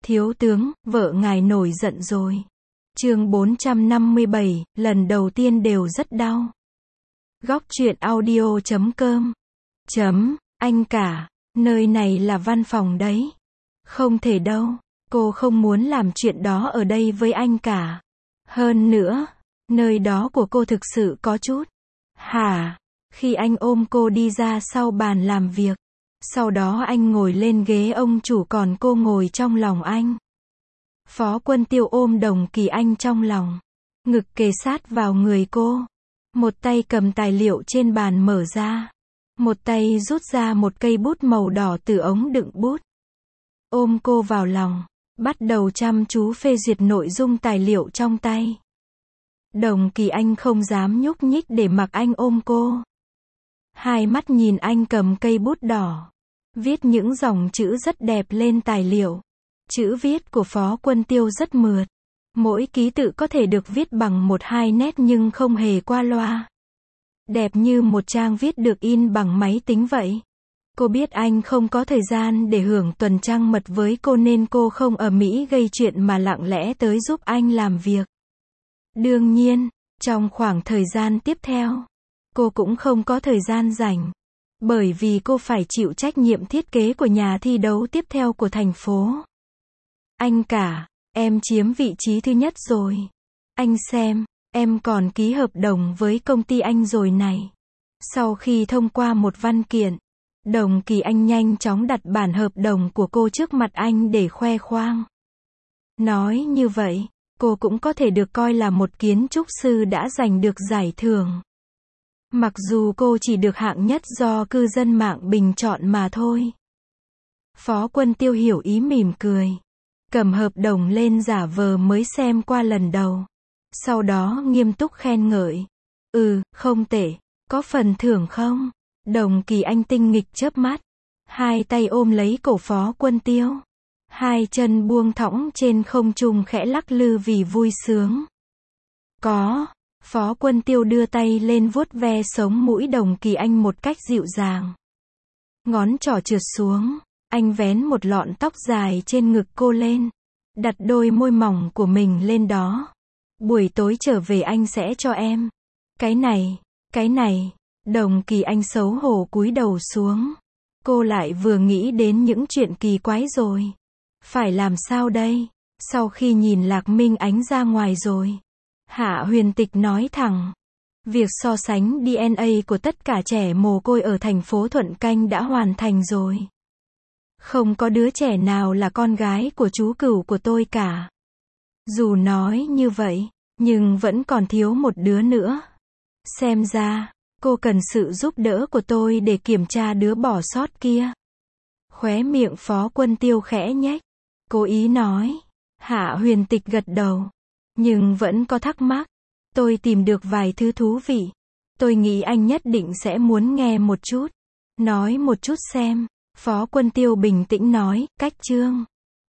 Thiếu tướng, vợ ngài nổi giận rồi. Chương 457, lần đầu tiên đều rất đau. Góc truyện audio.com. Anh cả, nơi này là văn phòng đấy. Không thể đâu, cô không muốn làm chuyện đó ở đây với anh cả. Hơn nữa, nơi đó của cô thực sự có chút. Hả? Khi anh ôm cô đi ra sau bàn làm việc. Sau đó anh ngồi lên ghế ông chủ còn cô ngồi trong lòng anh. Phó Quân Tiêu ôm Đồng Kỳ Anh trong lòng. Ngực kề sát vào người cô. Một tay cầm tài liệu trên bàn mở ra. Một tay rút ra một cây bút màu đỏ từ ống đựng bút. Ôm cô vào lòng. Bắt đầu chăm chú phê duyệt nội dung tài liệu trong tay. Đồng Kỳ Anh không dám nhúc nhích để mặc anh ôm cô. Hai mắt nhìn anh cầm cây bút đỏ. Viết những dòng chữ rất đẹp lên tài liệu. Chữ viết của Phó Quân Tiêu rất mượt. Mỗi ký tự có thể được viết bằng 1-2 nét nhưng không hề qua loa. Đẹp như một trang viết được in bằng máy tính vậy. Cô biết anh không có thời gian để hưởng tuần trăng mật với cô nên cô không ầm ĩ gây chuyện mà lặng lẽ tới giúp anh làm việc. Đương nhiên, trong khoảng thời gian tiếp theo, cô cũng không có thời gian rảnh. Bởi vì cô phải chịu trách nhiệm thiết kế của nhà thi đấu tiếp theo của thành phố. Anh cả, em chiếm vị trí thứ nhất rồi. Anh xem, em còn ký hợp đồng với công ty anh rồi này. Sau khi thông qua một văn kiện, Đồng Kỳ Anh nhanh chóng đặt bản hợp đồng của cô trước mặt anh để khoe khoang. Nói như vậy, cô cũng có thể được coi là một kiến trúc sư đã giành được giải thưởng. Mặc dù cô chỉ được hạng nhất do cư dân mạng bình chọn mà thôi. Phó Quân Tiêu hiểu ý mỉm cười. Cầm hợp đồng lên giả vờ mới xem qua lần đầu. Sau đó nghiêm túc khen ngợi. Không tệ. Có phần thưởng không? Đồng Kỳ Anh tinh nghịch chớp mắt. Hai tay ôm lấy cổ Phó Quân Tiêu. Hai chân buông thõng trên không trung khẽ lắc lư vì vui sướng. Có. Phó Quân Tiêu đưa tay lên vuốt ve sống mũi Đồng Kỳ Anh một cách dịu dàng. Ngón trỏ trượt xuống. Anh vén một lọn tóc dài trên ngực cô lên. Đặt đôi môi mỏng của mình lên đó. Buổi tối trở về anh sẽ cho em. Cái này. Đồng Kỳ Anh xấu hổ cúi đầu xuống. Cô lại vừa nghĩ đến những chuyện kỳ quái rồi. Phải làm sao đây? Sau khi nhìn Lạc Minh Ánh ra ngoài rồi. Hạ Huyền Tịch nói thẳng. Việc so sánh DNA của tất cả trẻ mồ côi ở thành phố Thuận Canh đã hoàn thành rồi. Không có đứa trẻ nào là con gái của chú Cửu của tôi cả. Dù nói như vậy, nhưng vẫn còn thiếu một đứa nữa. Xem ra, cô cần sự giúp đỡ của tôi để kiểm tra đứa bỏ sót kia. Khóe miệng Phó Quân Tiêu khẽ nhếch. Cố ý nói. Hạ Huyền Tịch gật đầu. Nhưng vẫn có thắc mắc. Tôi tìm được vài thứ thú vị. Tôi nghĩ anh nhất định sẽ muốn nghe một chút. Nói một chút xem. Phó Quân Tiêu bình tĩnh nói, cách chương.